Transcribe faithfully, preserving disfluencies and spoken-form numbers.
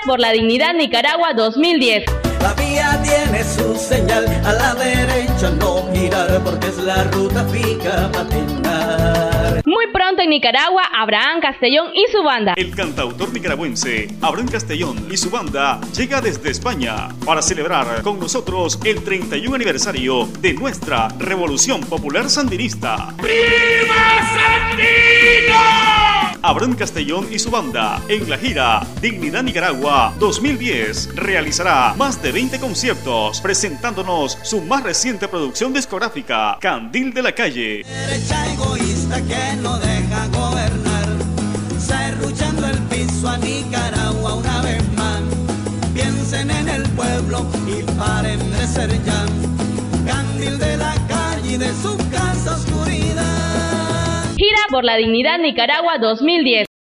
por la Dignidad Nicaragua dos mil diez. La vía tiene su señal, a la derecha no girar, porque es la ruta fija para patinar. Muy pronto en Nicaragua, Abraham Castellón y su banda. El cantautor nicaragüense Abraham Castellón y su banda llega desde España para celebrar con nosotros el treinta y un aniversario de nuestra Revolución Popular Sandinista. ¡Viva Sandino! Abraham Castellón y su banda en la gira Dignidad Nicaragua dos mil diez realizará más de veinte conciertos presentándonos su más reciente producción discográfica, Candil de la Calle. Derecha egoísta que no deja gobernar, serruchando el piso a Nicaragua una vez más. Piensen en el pueblo y paren de ser ya candil de la calle y de su casa oscuridad. Gira por la Dignidad Nicaragua dos mil diez.